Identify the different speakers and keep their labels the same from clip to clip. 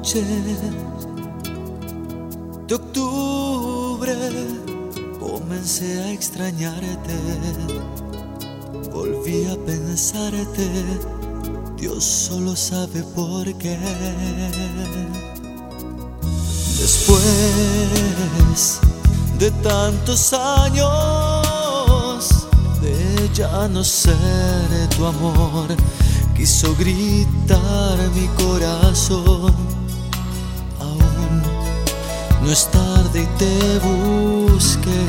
Speaker 1: noche de octubre comencé a extrañarte, volví a pensarte, Dios solo sabe por qué. Después de tantos años de ya no ser tu amor, quiso gritar mi corazón. Aún no es tarde y te busqué.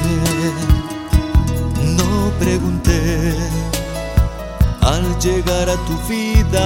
Speaker 1: No pregunté al llegar a tu vida,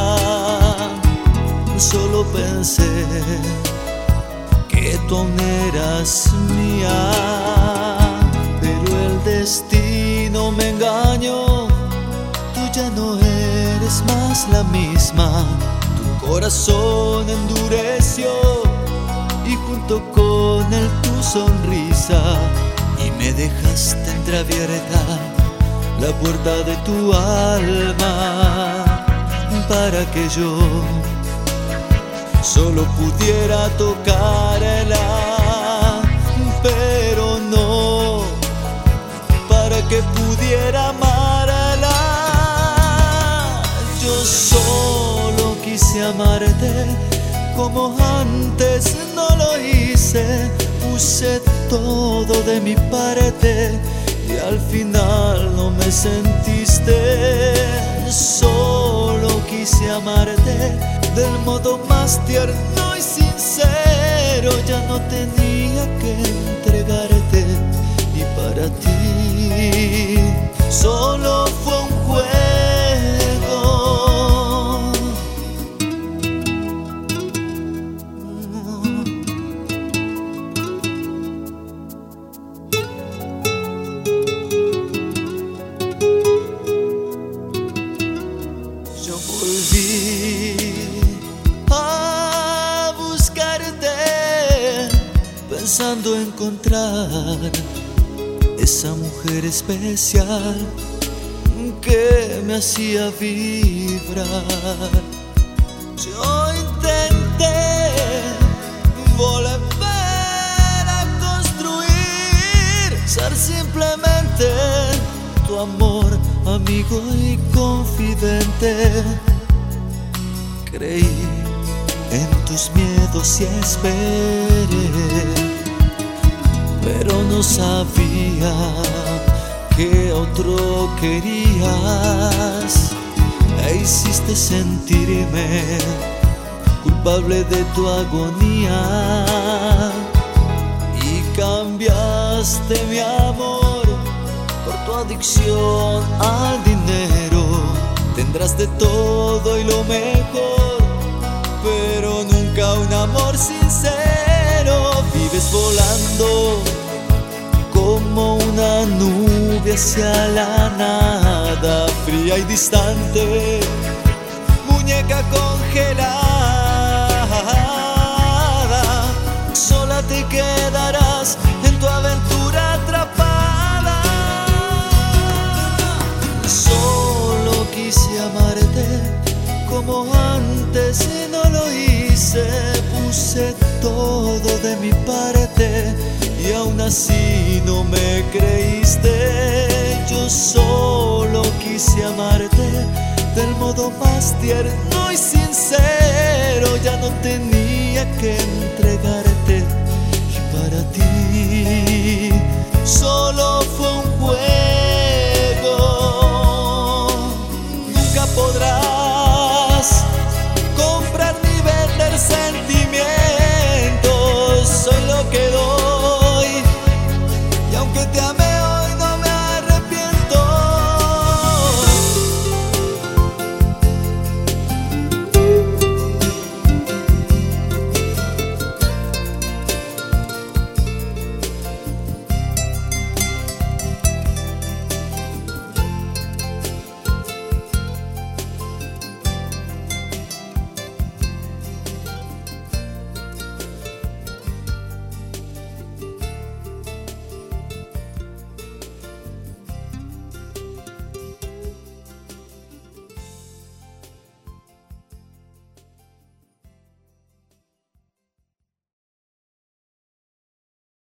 Speaker 1: solo pensé que tú aún eras mía. Pero el destino me engañó, tú ya no eres más la misma. Tu corazón endureció y junto con él tu sonrisa, y me dejaste entreabierta la puerta de tu alma para que yo solo pudiera tocarla, pero no para que pudiera amarla. Yo solo quise amarte como antes no lo hice. Puse todo de mi parte y al final no me sentiste. Solo quise amarte del modo más tierno y sincero. Ya no tenía que entregarte, y para ti solo fue un juego. Yo volví a buscarte pensando encontrar esa mujer especial que me hacía vibrar. Yo intenté volver a construir, ser simplemente tu amor, amigo y confidente. Creí en tus miedos y esperé, pero no sabía que otro querías. E hiciste sentirme culpable de tu agonía, y cambiaste mi amor por tu adicción al dinero. Tendrás de todo y lo mejor, pero nunca un amor sincero. Vives volando como una nube hacia la nada, fría y distante, muñeca congelada. Sola te quedarás en tu aventura atrapada. Solo quise amarte como antes y no lo hice. Puse todo de mi parte y aún así no me creíste. Yo solo quise amarte del modo más tierno y sincero. Ya no tenía que entregarte, y para ti solo